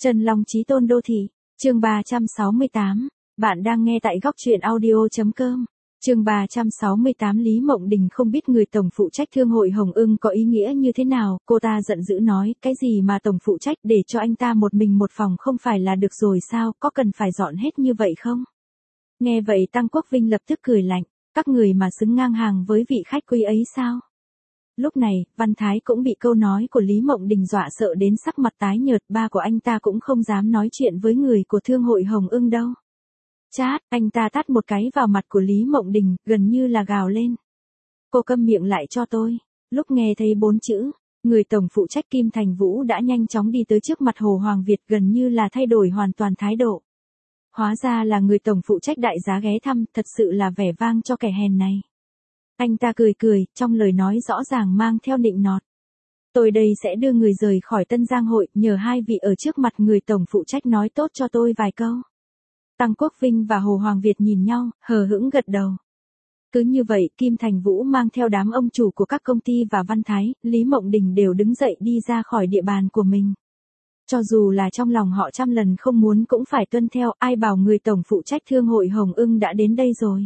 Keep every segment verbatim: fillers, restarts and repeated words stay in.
Trần Long Chí Tôn Đô Thị, chương ba trăm sáu mươi tám, bạn đang nghe tại góc truyện audio.com. Chương ba trăm sáu mươi tám Lý Mộng Đình không biết người tổng phụ trách thương hội Hồng Ưng có ý nghĩa như thế nào, cô ta giận dữ nói, cái gì mà tổng phụ trách để cho anh ta một mình một phòng không phải là được rồi sao, có cần phải dọn hết như vậy không? Nghe vậy Tăng Quốc Vinh lập tức cười lạnh, các người mà xứng ngang hàng với vị khách quý ấy sao? Lúc này, Văn Thái cũng bị câu nói của Lý Mộng Đình dọa sợ đến sắc mặt tái nhợt, ba của anh ta cũng không dám nói chuyện với người của thương hội Hồng Ưng đâu. Chát, anh ta tát một cái vào mặt của Lý Mộng Đình, gần như là gào lên. Cô câm miệng lại cho tôi. Lúc nghe thấy bốn chữ, người tổng phụ trách Kim Thành Vũ đã nhanh chóng đi tới trước mặt Hồ Hoàng Việt, gần như là thay đổi hoàn toàn thái độ. Hóa ra là người tổng phụ trách đại giá ghé thăm, thật sự là vẻ vang cho kẻ hèn này. Anh ta cười cười, trong lời nói rõ ràng mang theo nịnh nọt. Tôi đây sẽ đưa người rời khỏi Tân Giang hội, nhờ hai vị ở trước mặt người tổng phụ trách nói tốt cho tôi vài câu. Tăng Quốc Vinh và Hồ Hoàng Việt nhìn nhau, hờ hững gật đầu. Cứ như vậy, Kim Thành Vũ mang theo đám ông chủ của các công ty và Văn Thái, Lý Mộng Đình đều đứng dậy đi ra khỏi địa bàn của mình. Cho dù là trong lòng họ trăm lần không muốn cũng phải tuân theo, ai bảo người tổng phụ trách thương hội Hồng Ưng đã đến đây rồi.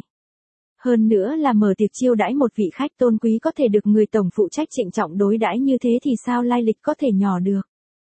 Hơn nữa là mở tiệc chiêu đãi một vị khách tôn quý có thể được người tổng phụ trách trịnh trọng đối đãi như thế thì sao lai lịch có thể nhỏ được.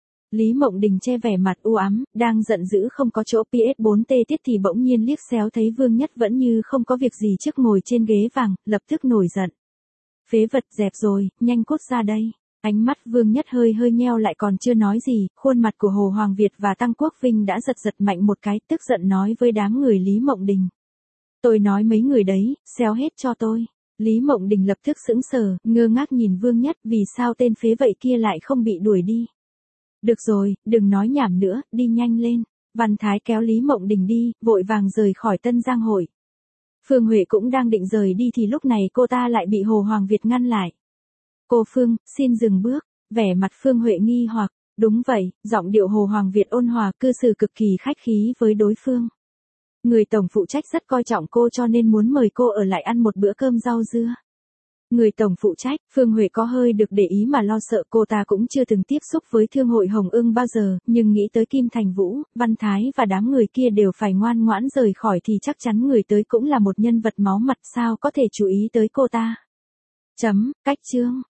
Lý Mộng Đình che vẻ mặt u ám, đang giận dữ không có chỗ pê ét bốn tê tiết thì bỗng nhiên liếc xéo thấy Vương Nhất vẫn như không có việc gì trước ngồi trên ghế vàng, lập tức nổi giận. Phế vật, dẹp rồi, nhanh cút ra đây. Ánh mắt Vương Nhất hơi hơi nheo lại, còn chưa nói gì, khuôn mặt của Hồ Hoàng Việt và Tăng Quốc Vinh đã giật giật mạnh một cái, tức giận nói với đám người Lý Mộng Đình. Tôi nói mấy người đấy, xéo hết cho tôi. Lý Mộng Đình lập tức sững sờ, ngơ ngác nhìn Vương Nhất, vì sao tên phế vậy kia lại không bị đuổi đi. Được rồi, đừng nói nhảm nữa, đi nhanh lên. Văn Thái kéo Lý Mộng Đình đi, vội vàng rời khỏi Tân Giang hội. Phương Huệ cũng đang định rời đi thì lúc này cô ta lại bị Hồ Hoàng Việt ngăn lại. Cô Phương, xin dừng bước. Vẻ mặt Phương Huệ nghi hoặc, đúng vậy, giọng điệu Hồ Hoàng Việt ôn hòa, cư xử cực kỳ khách khí với đối phương. Người tổng phụ trách rất coi trọng cô cho nên muốn mời cô ở lại ăn một bữa cơm rau dưa. Người tổng phụ trách, Phương Huệ có hơi được để ý mà lo sợ, cô ta cũng chưa từng tiếp xúc với thương hội Hồng Ưng bao giờ, nhưng nghĩ tới Kim Thành Vũ, Văn Thái và đám người kia đều phải ngoan ngoãn rời khỏi thì chắc chắn người tới cũng là một nhân vật máu mặt, sao có thể chú ý tới cô ta. Chấm, cách chương.